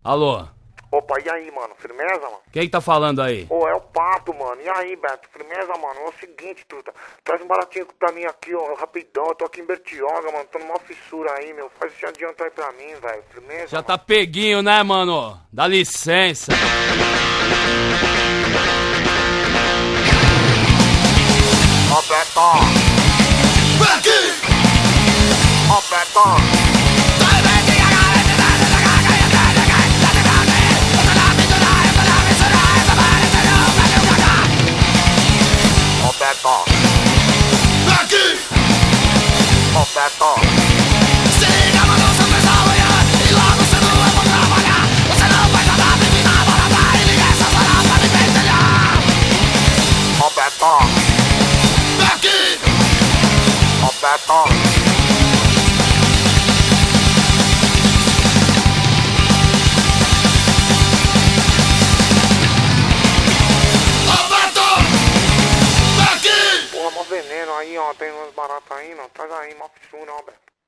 Alô? Opa, e aí, mano? Firmeza, mano? Quem tá falando aí? Ô, é o Pato, mano. E aí, Beto? Firmeza, mano? É o seguinte, truta. Traz um baratinho pra mim aqui, ó, rapidão. Eu tô aqui em Bertioga, mano. Tô numa fissura aí, meu. Faz esse adianto aí pra mim, velho. Firmeza, Já mano? tá peguinho, né, mano? Dá licença. Ó, Beto! Vem aqui! Ó, Beto! Beto. Aqui! Ô Beto! Siga, mano, seu pessoal e logo você não vai pra trabalhar. Você não vai jogar, tem que namorar e ligar essa zona pra me pentelhar. Ô Beto! Aqui! Ô Beto! Veneno aí, ó, tem umas baratas aí, não, traz aí, mó fissura, ó, Beto.